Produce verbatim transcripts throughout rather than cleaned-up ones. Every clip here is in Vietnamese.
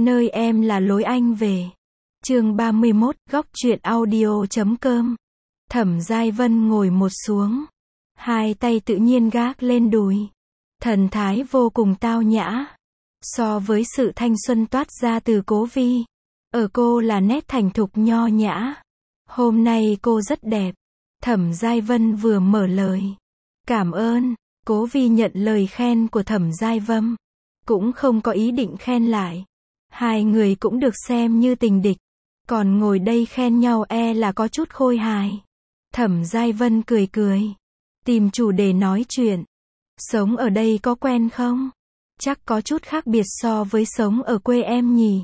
nơi em là lối anh về. Chương ba mươi mốt, góc truyện audio chấm com. Thẩm Giai Vân ngồi một xuống, hai tay tự nhiên gác lên đùi, thần thái vô cùng tao nhã. So với sự thanh xuân toát ra từ Cố Vi, ở cô là nét thành thục nho nhã. Hôm nay cô rất đẹp. Thẩm Giai Vân vừa mở lời. Cảm ơn. Cố Vi nhận lời khen của Thẩm Giai Vân, cũng không có ý định khen lại. Hai người cũng được xem như tình địch, còn ngồi đây khen nhau e là có chút khôi hài. Thẩm Giai Vân cười cười, tìm chủ đề nói chuyện. Sống ở đây có quen không? Chắc có chút khác biệt so với sống ở quê em nhỉ?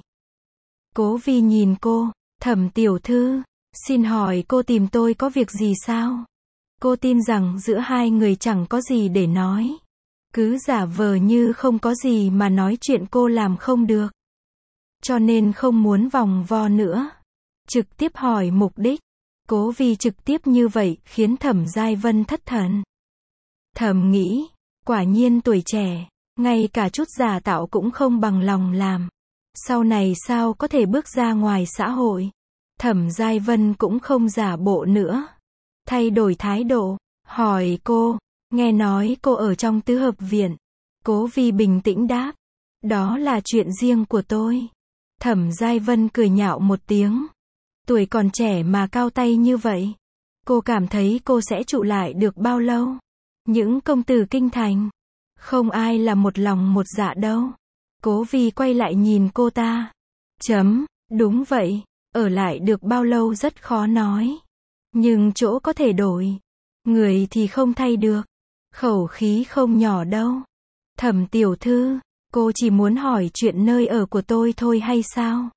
Cố Vi nhìn cô, Thẩm tiểu thư, xin hỏi cô tìm tôi có việc gì sao? Cô tin rằng giữa hai người chẳng có gì để nói. Cứ giả vờ như không có gì mà nói chuyện cô làm không được. Cho nên không muốn vòng vo nữa. Trực tiếp hỏi mục đích. Cố Vi trực tiếp như vậy khiến Thẩm Giai Vân thất thần. Thầm nghĩ, quả nhiên tuổi trẻ, ngay cả chút giả tạo cũng không bằng lòng làm. Sau này sao có thể bước ra ngoài xã hội? Thẩm Giai Vân cũng không giả bộ nữa. Thay đổi thái độ, hỏi cô, nghe nói cô ở trong tứ hợp viện. Cố Vi bình tĩnh đáp, đó là chuyện riêng của tôi. Thẩm Giai Vân cười nhạo một tiếng. Tuổi còn trẻ mà cao tay như vậy. Cô cảm thấy cô sẽ trụ lại được bao lâu? Những công tử kinh thành, không ai là một lòng một dạ đâu. Cố Vi quay lại nhìn cô ta. Chấm, đúng vậy, ở lại được bao lâu rất khó nói. Nhưng chỗ có thể đổi, người thì không thay được. Khẩu khí không nhỏ đâu. Thẩm tiểu thư, cô chỉ muốn hỏi chuyện nơi ở của tôi thôi hay sao?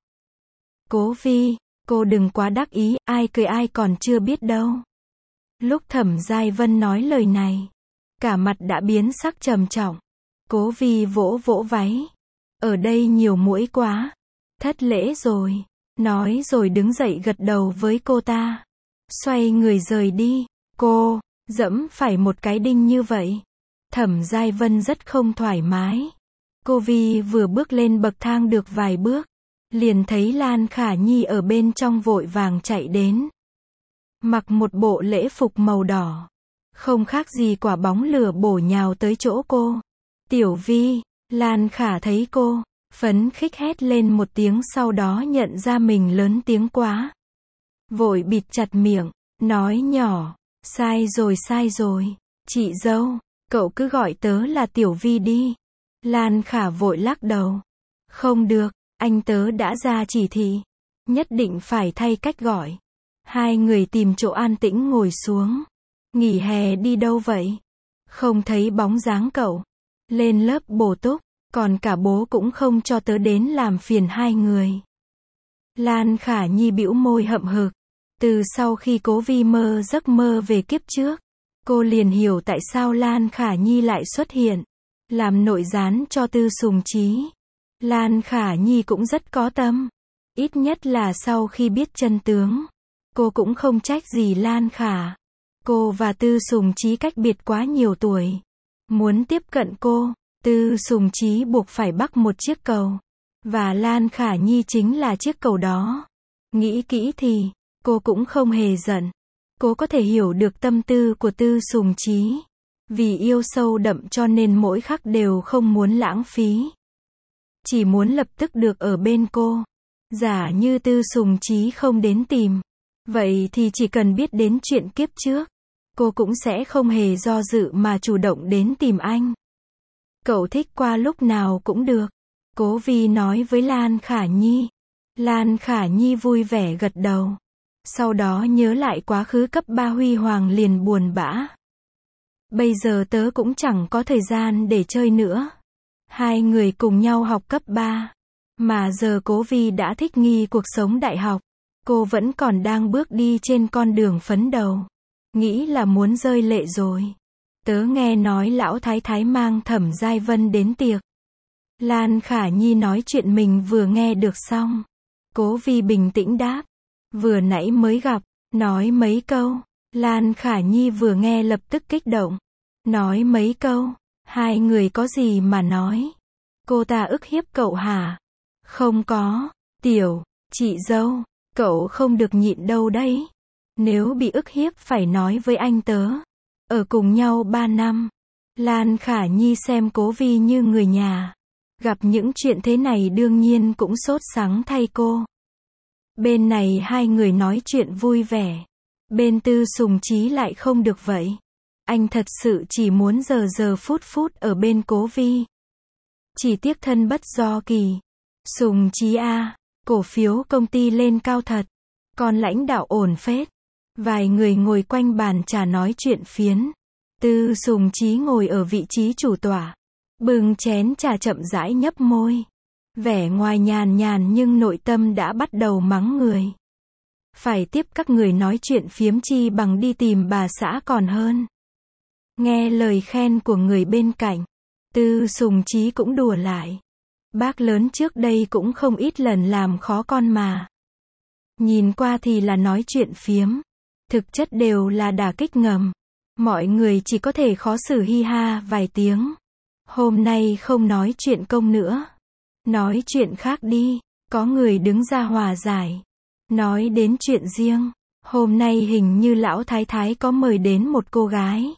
Cố Vi, cô đừng quá đắc ý, ai cười ai còn chưa biết đâu. Lúc Thẩm Giai Vân nói lời này, cả mặt đã biến sắc trầm trọng. Cố Vi vỗ vỗ váy. Ở đây nhiều muỗi quá. Thất lễ rồi. Nói rồi đứng dậy gật đầu với cô ta. Xoay người rời đi. Cô, dẫm phải một cái đinh như vậy. Thẩm Giai Vân rất không thoải mái. Cô Vi vừa bước lên bậc thang được vài bước, liền thấy Lan Khả Nhi ở bên trong vội vàng chạy đến. Mặc một bộ lễ phục màu đỏ, không khác gì quả bóng lửa bổ nhào tới chỗ cô. Tiểu Vi, Lan Khả thấy cô, phấn khích hét lên một tiếng, sau đó nhận ra mình lớn tiếng quá. Vội bịt chặt miệng, nói nhỏ, sai rồi sai rồi, chị dâu, cậu cứ gọi tớ là Tiểu Vi đi. Lan Khả vội lắc đầu. Không được, anh tớ đã ra chỉ thị, nhất định phải thay cách gọi. Hai người tìm chỗ an tĩnh ngồi xuống. Nghỉ hè đi đâu vậy? Không thấy bóng dáng cậu. Lên lớp bổ túc, còn cả bố cũng không cho tớ đến làm phiền hai người. Lan Khả Nhi bĩu môi hậm hực. Từ sau khi Cố Vi mơ giấc mơ về kiếp trước, cô liền hiểu tại sao Lan Khả Nhi lại xuất hiện, làm nội gián cho Tư Sùng Chí. Lan Khả Nhi cũng rất có tâm. Ít nhất là sau khi biết chân tướng, cô cũng không trách gì Lan Khả. Cô và Tư Sùng Chí cách biệt quá nhiều tuổi. Muốn tiếp cận cô, Tư Sùng Chí buộc phải bắc một chiếc cầu. Và Lan Khả Nhi chính là chiếc cầu đó. Nghĩ kỹ thì, cô cũng không hề giận. Cô có thể hiểu được tâm tư của Tư Sùng Chí. Vì yêu sâu đậm cho nên mỗi khắc đều không muốn lãng phí. Chỉ muốn lập tức được ở bên cô. Giả như Tư Sùng Chí không đến tìm, vậy thì chỉ cần biết đến chuyện kiếp trước, cô cũng sẽ không hề do dự mà chủ động đến tìm anh. Cậu thích qua lúc nào cũng được. Cố Vi nói với Lan Khả Nhi. Lan Khả Nhi vui vẻ gật đầu. Sau đó nhớ lại quá khứ cấp ba huy hoàng liền buồn bã. Bây giờ tớ cũng chẳng có thời gian để chơi nữa. Hai người cùng nhau học cấp ba. Mà giờ Cố Vi đã thích nghi cuộc sống đại học. Cô vẫn còn đang bước đi trên con đường phấn đầu. Nghĩ là muốn rơi lệ rồi. Tớ nghe nói lão thái thái mang Thẩm Giai Vân đến tiệc. Lan Khả Nhi nói chuyện mình vừa nghe được xong. Cố Vi bình tĩnh đáp. Vừa nãy mới gặp, nói mấy câu. Lan Khả Nhi vừa nghe lập tức kích động. Nói mấy câu, hai người có gì mà nói? Cô ta ức hiếp cậu hả? Không có, Tiểu, chị dâu, cậu không được nhịn đâu đấy. Nếu bị ức hiếp phải nói với anh tớ. Ở cùng nhau ba năm. Lan Khả Nhi xem Cố Vi như người nhà. Gặp những chuyện thế này đương nhiên cũng sốt sắng thay cô. Bên này hai người nói chuyện vui vẻ. Bên Tư Sùng Chí lại không được vậy. Anh thật sự chỉ muốn giờ giờ phút phút ở bên Cố Vi. Chỉ tiếc thân bất do kỳ. Sùng Chí a, cổ phiếu công ty lên cao thật. Còn lãnh đạo ổn phết. Vài người ngồi quanh bàn trà nói chuyện phiến. Tư Sùng Chí ngồi ở vị trí chủ tọa. Bưng chén trà chậm rãi nhấp môi. Vẻ ngoài nhàn nhàn nhưng nội tâm đã bắt đầu mắng người. Phải tiếp các người nói chuyện phiếm chi bằng đi tìm bà xã còn hơn. Nghe lời khen của người bên cạnh. Tư Sùng Chí cũng đùa lại. Bác lớn trước đây cũng không ít lần làm khó con mà. Nhìn qua thì là nói chuyện phiếm. Thực chất đều là đả kích ngầm. Mọi người chỉ có thể khó xử hi ha vài tiếng. Hôm nay không nói chuyện công nữa. Nói chuyện khác đi. Có người đứng ra hòa giải. Nói đến chuyện riêng. Hôm nay hình như lão thái thái có mời đến một cô gái.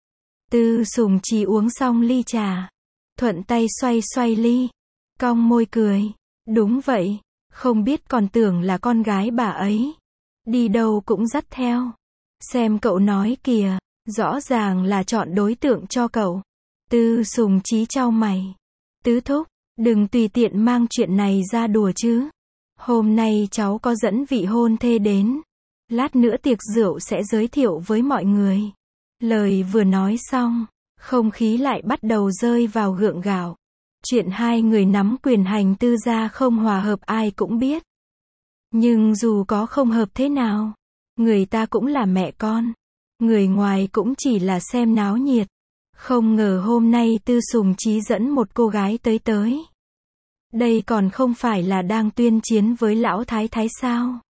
Tư Sùng Chí uống xong ly trà. Thuận tay xoay xoay ly. Cong môi cười. Đúng vậy. Không biết còn tưởng là con gái bà ấy. Đi đâu cũng dắt theo. Xem cậu nói kìa. Rõ ràng là chọn đối tượng cho cậu. Tư Sùng Chí chau mày. Tứ thúc, đừng tùy tiện mang chuyện này ra đùa chứ. Hôm nay cháu có dẫn vị hôn thê đến. Lát nữa tiệc rượu sẽ giới thiệu với mọi người. Lời vừa nói xong, không khí lại bắt đầu rơi vào gượng gạo. Chuyện hai người nắm quyền hành tư gia không hòa hợp ai cũng biết. Nhưng dù có không hợp thế nào, người ta cũng là mẹ con. Người ngoài cũng chỉ là xem náo nhiệt. Không ngờ hôm nay Tư Sùng Chí dẫn một cô gái tới tới. Đây còn không phải là đang tuyên chiến với lão thái thái sao?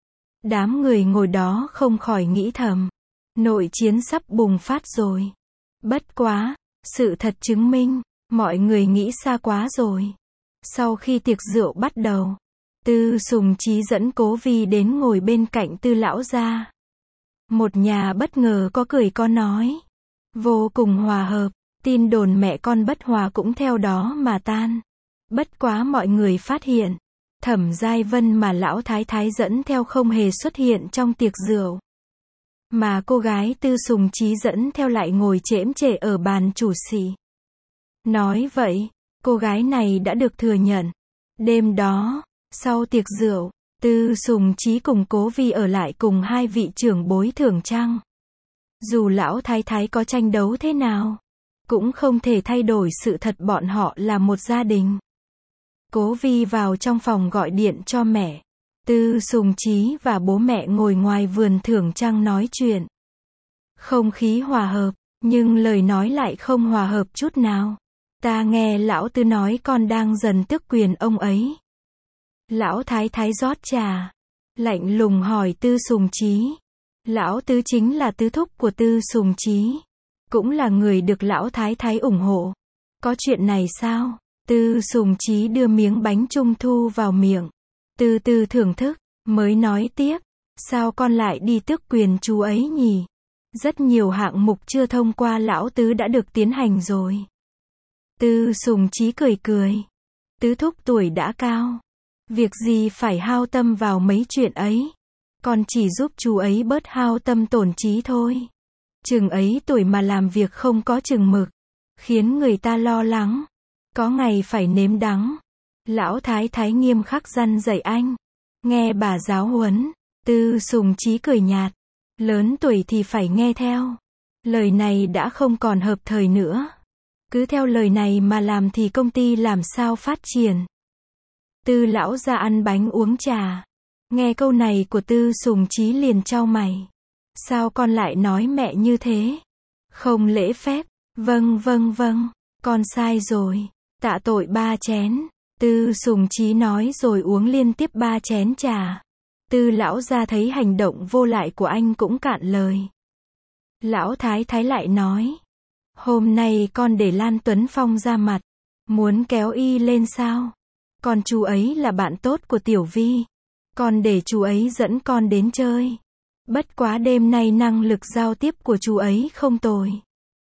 Đám người ngồi đó không khỏi nghĩ thầm. Nội chiến sắp bùng phát rồi. Bất quá, sự thật chứng minh, mọi người nghĩ xa quá rồi. Sau khi tiệc rượu bắt đầu, Tư Sùng Chí dẫn Cố Vi đến ngồi bên cạnh Tư lão gia. Một nhà bất ngờ có cười có nói. Vô cùng hòa hợp, tin đồn mẹ con bất hòa cũng theo đó mà tan. Bất quá mọi người phát hiện, Thẩm Giai Vân mà lão thái thái dẫn theo không hề xuất hiện trong tiệc rượu. Mà cô gái Tư Sùng Chí dẫn theo lại ngồi chễm chệ ở bàn chủ sĩ. Nói vậy, cô gái này đã được thừa nhận. Đêm đó, sau tiệc rượu, Tư Sùng Chí cùng Cố Vi ở lại cùng hai vị trưởng bối Thưởng Trăng. Dù lão thái thái có tranh đấu thế nào, cũng không thể thay đổi sự thật bọn họ là một gia đình. Cố Vi vào trong phòng gọi điện cho mẹ. Tư Sùng Chí và bố mẹ ngồi ngoài vườn Thưởng Trăng nói chuyện. Không khí hòa hợp, nhưng lời nói lại không hòa hợp chút nào. Ta nghe lão Tư nói con đang dần tước quyền ông ấy. Lão thái thái rót trà, lạnh lùng hỏi Tư Sùng Chí. Lão Tư chính là tứ thúc của Tư Sùng Chí, cũng là người được lão thái thái ủng hộ. Có chuyện này sao? Tư Sùng Chí đưa miếng bánh trung thu vào miệng, từ từ thưởng thức, mới nói tiếp. Sao con lại đi tước quyền chú ấy nhỉ? Rất nhiều hạng mục chưa thông qua lão Tứ đã được tiến hành rồi. Tư Sùng Chí cười cười. Tứ thúc tuổi đã cao, việc gì phải hao tâm vào mấy chuyện ấy. Con chỉ giúp chú ấy bớt hao tâm tổn trí thôi. Chừng ấy tuổi mà làm việc không có chừng mực, khiến người ta lo lắng. Có ngày phải nếm đắng. Lão thái thái nghiêm khắc răn dạy anh. Nghe bà giáo huấn. Tư Sùng Chí cười nhạt. Lớn tuổi thì phải nghe theo. Lời này đã không còn hợp thời nữa. Cứ theo lời này mà làm thì công ty làm sao phát triển. Tư lão ra ăn bánh uống trà. Nghe câu này của Tư Sùng Chí liền chau mày. Sao con lại nói mẹ như thế? Không lễ phép. Vâng vâng vâng, con sai rồi. Tạ tội ba chén. Tư Sùng Chí nói rồi uống liên tiếp ba chén trà. Tư lão ra thấy hành động vô lại của anh cũng cạn lời. Lão thái thái lại nói. Hôm nay con để Lan Tuấn Phong ra mặt. Muốn kéo y lên sao? Con chú ấy là bạn tốt của Tiểu Vi. Con để chú ấy dẫn con đến chơi. Bất quá đêm nay năng lực giao tiếp của chú ấy không tồi.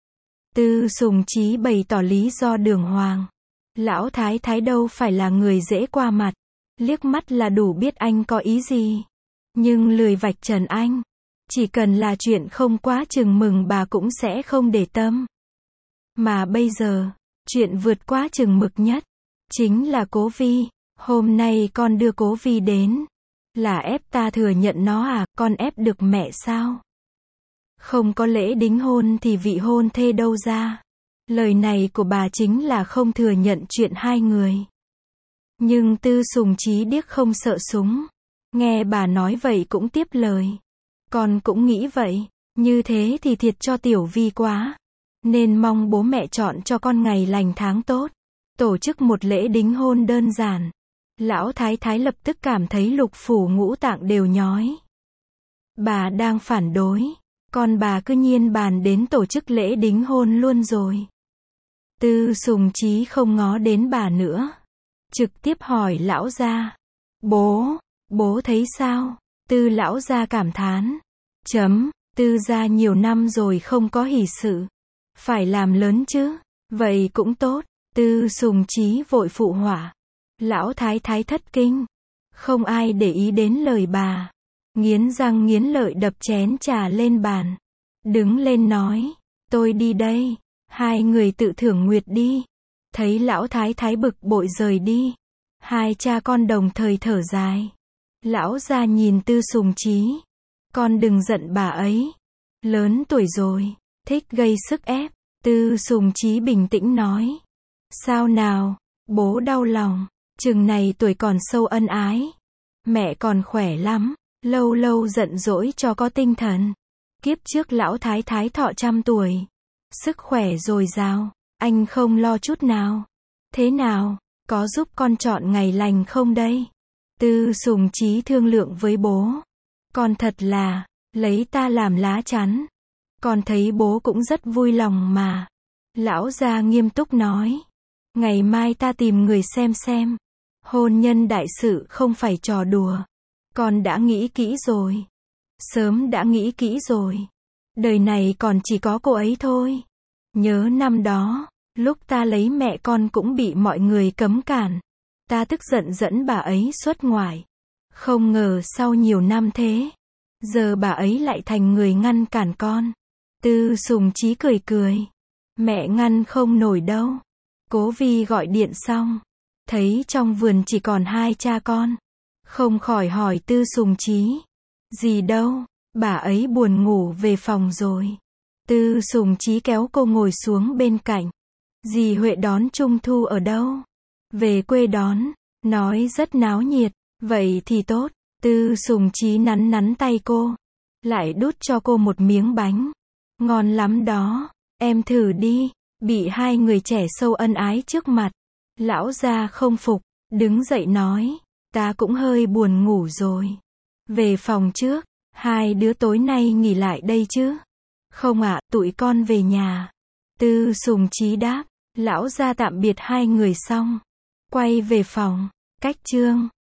Tư Sùng Chí bày tỏ lý do đường hoàng. Lão Thái Thái đâu phải là người dễ qua mặt. Liếc mắt là đủ biết anh có ý gì. Nhưng lười vạch trần anh. Chỉ cần là chuyện không quá chừng mừng bà cũng sẽ không để tâm. Mà bây giờ, chuyện vượt quá chừng mực nhất. Chính là Cố Vi. Hôm nay con đưa Cố Vi đến. Là ép ta thừa nhận nó à, con ép được mẹ sao? Không có lễ đính hôn thì vị hôn thê đâu ra? Lời này của bà chính là không thừa nhận chuyện hai người. Nhưng Tư Sùng Chí điếc không sợ súng. Nghe bà nói vậy cũng tiếp lời. Con cũng nghĩ vậy. Như thế thì thiệt cho Tiểu Vi quá. Nên mong bố mẹ chọn cho con ngày lành tháng tốt. Tổ chức một lễ đính hôn đơn giản. Lão Thái Thái lập tức cảm thấy lục phủ ngũ tạng đều nhói. Bà đang phản đối. Còn bà cứ nhiên bàn đến tổ chức lễ đính hôn luôn rồi. Tư Sùng Chí không ngó đến bà nữa. Trực tiếp hỏi lão gia. Bố, bố thấy sao? Tư lão gia cảm thán. Chấm, Tư gia nhiều năm rồi không có hỷ sự. Phải làm lớn chứ. Vậy cũng tốt. Tư Sùng Chí vội phụ họa. Lão Thái Thái thất kinh. Không ai để ý đến lời bà. Nghiến răng nghiến lợi đập chén trà lên bàn. Đứng lên nói. Tôi đi đây. Hai người tự thưởng nguyệt đi. Thấy lão Thái Thái bực bội rời đi. Hai cha con đồng thời thở dài. Lão gia nhìn Tư Sùng Chí. Con đừng giận bà ấy. Lớn tuổi rồi. Thích gây sức ép. Tư Sùng Chí bình tĩnh nói. Sao nào? Bố đau lòng. Chừng này tuổi còn sâu ân ái. Mẹ còn khỏe lắm. Lâu lâu giận dỗi cho có tinh thần. Kiếp trước lão Thái Thái thọ trăm tuổi. Sức khỏe dồi dào. Anh không lo chút nào. Thế nào? Có giúp con chọn ngày lành không đây? Tư Sùng Chí thương lượng với bố. Con thật là, lấy ta làm lá chắn. Con thấy bố cũng rất vui lòng mà. Lão gia nghiêm túc nói. Ngày mai ta tìm người xem xem. Hôn nhân đại sự không phải trò đùa. Con đã nghĩ kỹ rồi. Sớm đã nghĩ kỹ rồi. Đời này còn chỉ có cô ấy thôi. Nhớ năm đó, lúc ta lấy mẹ con cũng bị mọi người cấm cản. Ta tức giận dẫn bà ấy xuất ngoại. Không ngờ sau nhiều năm thế, giờ bà ấy lại thành người ngăn cản con. Tư Sùng Chí cười cười. Mẹ ngăn không nổi đâu. Cố Vi gọi điện xong. Thấy trong vườn chỉ còn hai cha con. Không khỏi hỏi Tư Sùng Chí. Gì đâu, bà ấy buồn ngủ về phòng rồi. Tư Sùng Chí kéo cô ngồi xuống bên cạnh. Dì Huệ đón Trung Thu ở đâu? Về quê đón. Nói rất náo nhiệt. Vậy thì tốt. Tư Sùng Chí nắn nắn tay cô. Lại đút cho cô một miếng bánh. Ngon lắm đó. Em thử đi. Bị hai người trẻ sâu ân ái trước mặt. Lão gia không phục. Đứng dậy nói. Ta cũng hơi buồn ngủ rồi. Về phòng trước. Hai đứa tối nay nghỉ lại đây chứ? Không ạ, tụi con về nhà. Tư Sùng Chí đáp. Lão gia tạm biệt hai người xong. Quay về phòng. Cách chương